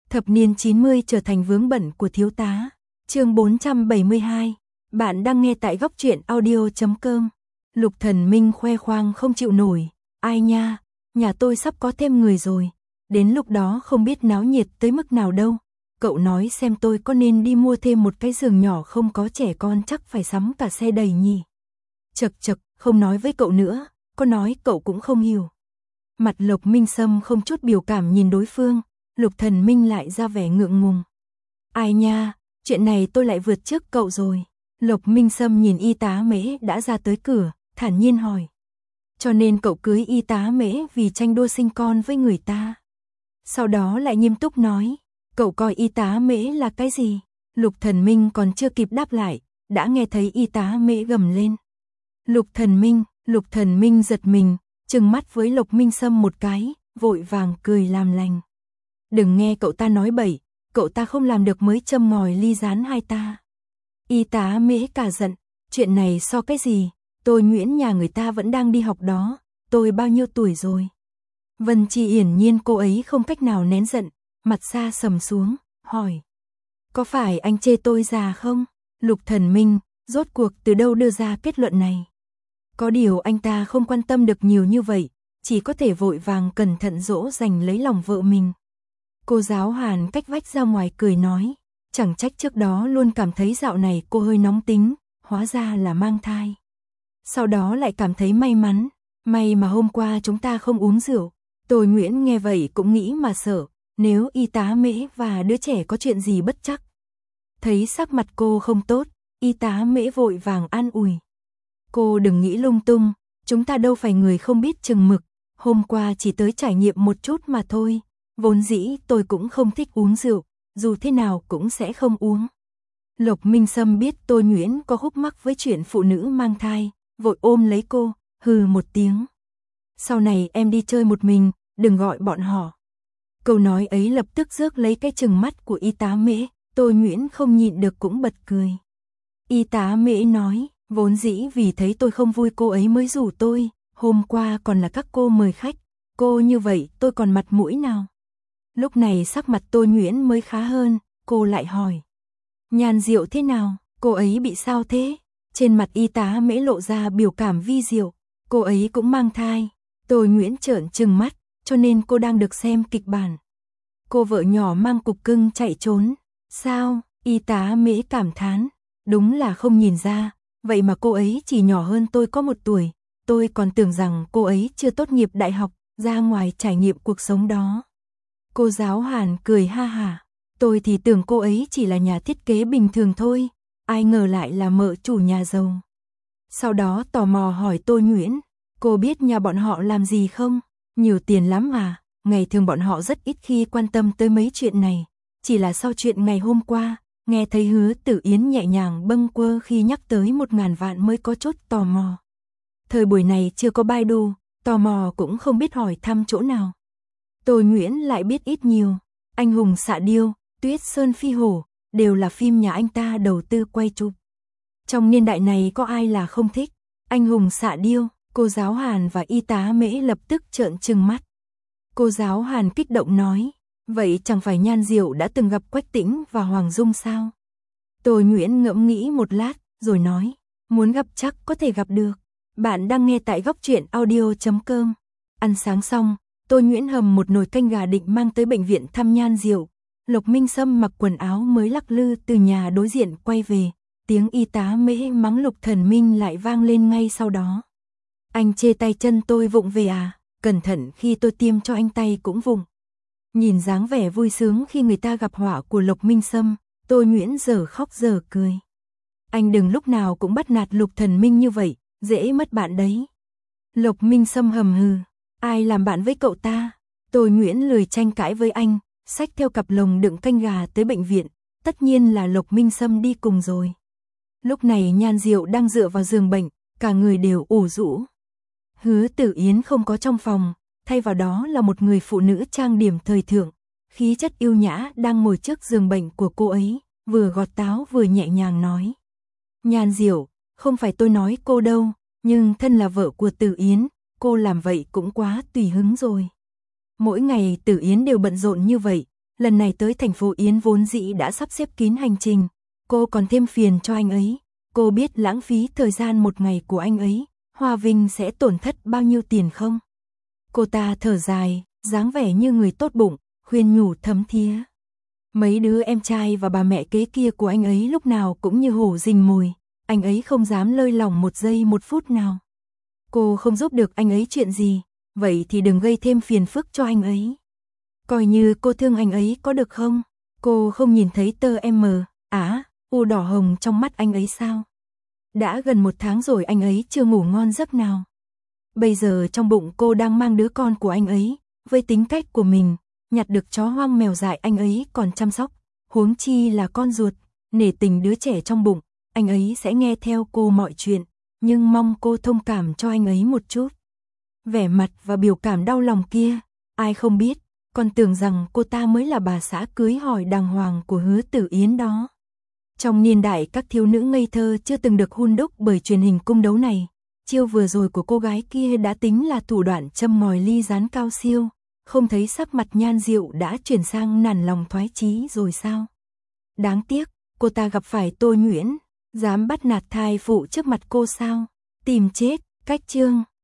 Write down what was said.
Thập niên 90 trở thành vướng bận của thiếu tá. Chương 472. Bạn đang nghe tại góc truyện audio.com. Lục Thần Minh khoe khoang không chịu nổi. Ai nha, nhà tôi sắp có thêm người rồi. Đến lúc đó không biết náo nhiệt tới mức nào đâu. Cậu nói xem tôi có nên đi mua thêm một cái giường nhỏ không, có trẻ con chắc phải sắm cả xe đầy nhỉ. Chật chật, không nói với cậu nữa, có nói cậu cũng không hiểu. Mặt Lục Minh Sâm không chút biểu cảm nhìn đối phương. Lục Thần Minh lại ra vẻ ngượng ngùng. Ai nha, chuyện này tôi lại vượt trước cậu rồi. Lục Minh Sâm nhìn y tá Mễ đã ra tới cửa, thản nhiên hỏi. Cho nên cậu cưới y tá Mễ vì tranh đua sinh con với người ta. Sau đó lại nghiêm túc nói, cậu coi y tá Mễ là cái gì? Lục Thần Minh còn chưa kịp đáp lại, đã nghe thấy y tá Mễ gầm lên. Lục Thần Minh giật mình, trừng mắt với Lục Minh Sâm một cái, vội vàng cười làm lành. Đừng nghe cậu ta nói bậy, cậu ta không làm được mới châm ngòi ly gián hai ta. Y tá Mễ cả giận, chuyện này so cái gì, tôi Nguyễn nhà người ta vẫn đang đi học đó, tôi bao nhiêu tuổi rồi. Vân Chi hiển nhiên cô ấy không cách nào nén giận, mặt xa sầm xuống, hỏi. Có phải anh chê tôi già không? Lục Thần Minh, rốt cuộc từ đâu đưa ra kết luận này? Có điều anh ta không quan tâm được nhiều như vậy, chỉ có thể vội vàng cẩn thận dỗ dành lấy lòng vợ mình. Cô giáo Hàn cách vách ra ngoài cười nói, chẳng trách trước đó luôn cảm thấy dạo này cô hơi nóng tính, hóa ra là mang thai. Sau đó lại cảm thấy may mắn, may mà hôm qua chúng ta không uống rượu. Tôi Nguyễn nghe vậy cũng nghĩ mà sợ, nếu y tá Mễ và đứa trẻ có chuyện gì bất trắc. Thấy sắc mặt cô không tốt, y tá Mễ vội vàng an ủi. Cô đừng nghĩ lung tung, chúng ta đâu phải người không biết chừng mực, hôm qua chỉ tới trải nghiệm một chút mà thôi. Vốn dĩ tôi cũng không thích uống rượu, dù thế nào cũng sẽ không uống. Lục Minh Sâm biết tôi Nguyễn có húc mắc với chuyện phụ nữ mang thai, vội ôm lấy cô, hừ một tiếng. Sau này em đi chơi một mình, đừng gọi bọn họ. Câu nói ấy lập tức rước lấy cái trừng mắt của y tá Mễ, tôi Nguyễn không nhịn được cũng bật cười. Y tá Mễ nói, vốn dĩ vì thấy tôi không vui cô ấy mới rủ tôi, hôm qua còn là các cô mời khách, cô như vậy tôi còn mặt mũi nào. Lúc này sắc mặt tôi Nguyễn mới khá hơn, cô lại hỏi. Nhan Diệu thế nào, cô ấy bị sao thế? Trên mặt y tá Mễ lộ ra biểu cảm vi diệu, cô ấy cũng mang thai. Tôi Nguyễn trợn trừng mắt, cho nên cô đang được xem kịch bản. Cô vợ nhỏ mang cục cưng chạy trốn. Sao? Y tá Mễ cảm thán. Đúng là không nhìn ra, vậy mà cô ấy chỉ nhỏ hơn tôi có 1 tuổi. Tôi còn tưởng rằng cô ấy chưa tốt nghiệp đại học, ra ngoài trải nghiệm cuộc sống đó. Cô giáo Hàn cười ha hả. Tôi thì tưởng cô ấy chỉ là nhà thiết kế bình thường thôi, ai ngờ lại là mợ chủ nhà giàu. Sau đó tò mò hỏi tôi Nguyễn, cô biết nhà bọn họ làm gì không? Nhiều tiền lắm à? Ngày thường bọn họ rất ít khi quan tâm tới mấy chuyện này. Chỉ là sau chuyện ngày hôm qua, nghe thấy Hứa Tử Yến nhẹ nhàng bâng quơ khi nhắc tới 1.000 vạn mới có chút tò mò. Thời buổi này chưa có Baidu, tò mò cũng không biết hỏi thăm chỗ nào. Tôi Nguyễn lại biết ít nhiều, Anh hùng xạ điêu, Tuyết Sơn phi hổ, đều là phim nhà anh ta đầu tư quay chụp. Trong niên đại này có ai là không thích Anh hùng xạ điêu? Cô giáo Hàn và y tá Mễ lập tức trợn trừng mắt. Cô giáo Hàn kích động nói, vậy chẳng phải Nhan Diệu đã từng gặp Quách Tĩnh và Hoàng Dung sao? Tôi Nguyễn ngẫm nghĩ một lát, rồi nói, muốn gặp chắc có thể gặp được. Bạn đang nghe tại góc truyện audio.com. Ăn sáng xong, tôi Nguyễn hầm một nồi canh gà định mang tới bệnh viện thăm Nhan Diệu. Lục Minh Sâm mặc quần áo mới lắc lư từ nhà đối diện quay về, tiếng y tá Mễ mắng Lục Thần Minh lại vang lên ngay sau đó. Anh chê tay chân tôi vụng về à, cẩn thận khi tôi tiêm cho anh tay cũng vụng. Nhìn dáng vẻ vui sướng khi người ta gặp họa của Lục Minh Sâm, tôi Nguyễn giờ khóc giờ cười. Anh đừng lúc nào cũng bắt nạt Lục Thần Minh như vậy, dễ mất bạn đấy. Lục Minh Sâm hầm hừ, ai làm bạn với cậu ta? Tôi Nguyễn lười tranh cãi với anh, xách theo cặp lồng đựng canh gà tới bệnh viện, tất nhiên là Lục Minh Sâm đi cùng rồi. Lúc này Nhan Diệu đang dựa vào giường bệnh, cả người đều ủ rũ. Hứa Tử Yến không có trong phòng, thay vào đó là một người phụ nữ trang điểm thời thượng, khí chất yêu nhã đang ngồi trước giường bệnh của cô ấy, vừa gọt táo vừa nhẹ nhàng nói. Nhan Diệu, không phải tôi nói cô đâu, nhưng thân là vợ của Tử Yến, cô làm vậy cũng quá tùy hứng rồi. Mỗi ngày Tử Yến đều bận rộn như vậy, Lần này tới thành phố Yến vốn dĩ đã sắp xếp kín hành trình, cô còn thêm phiền cho anh ấy. Cô biết lãng phí thời gian một ngày của anh ấy, Hoa Vinh sẽ tổn thất bao nhiêu tiền không? Cô ta thở dài, dáng vẻ như người tốt bụng, khuyên nhủ thấm thía. Mấy đứa em trai và bà mẹ kế kia của anh ấy lúc nào cũng như hổ rình mồi, anh ấy không dám lơi lỏng một giây một phút nào. Cô không giúp được anh ấy chuyện gì, vậy thì đừng gây thêm phiền phức cho anh ấy. Coi như cô thương anh ấy có được không? Cô không nhìn thấy tơ u đỏ hồng trong mắt anh ấy sao? Đã gần 1 tháng rồi anh ấy chưa ngủ ngon giấc nào. Bây giờ trong bụng cô đang mang đứa con của anh ấy, với tính cách của mình, nhặt được chó hoang mèo dại anh ấy còn chăm sóc, huống chi là con ruột, nể tình đứa trẻ trong bụng, anh ấy sẽ nghe theo cô mọi chuyện, nhưng mong cô thông cảm cho anh ấy một chút. Vẻ mặt và biểu cảm đau lòng kia, ai không biết, còn tưởng rằng cô ta mới là bà xã cưới hỏi đàng hoàng của Hứa Tử Yến đó. Trong niên đại các thiếu nữ ngây thơ chưa từng được hun đúc bởi truyền hình cung đấu này, chiêu vừa rồi của cô gái kia đã tính là thủ đoạn châm ngòi ly gián cao siêu, không thấy sắc mặt Nhan Diệu đã chuyển sang nản lòng thoái chí rồi sao? Đáng tiếc, cô ta gặp phải Tô Nhuyễn, dám bắt nạt thai phụ trước mặt cô sao? Tìm chết, cách chương.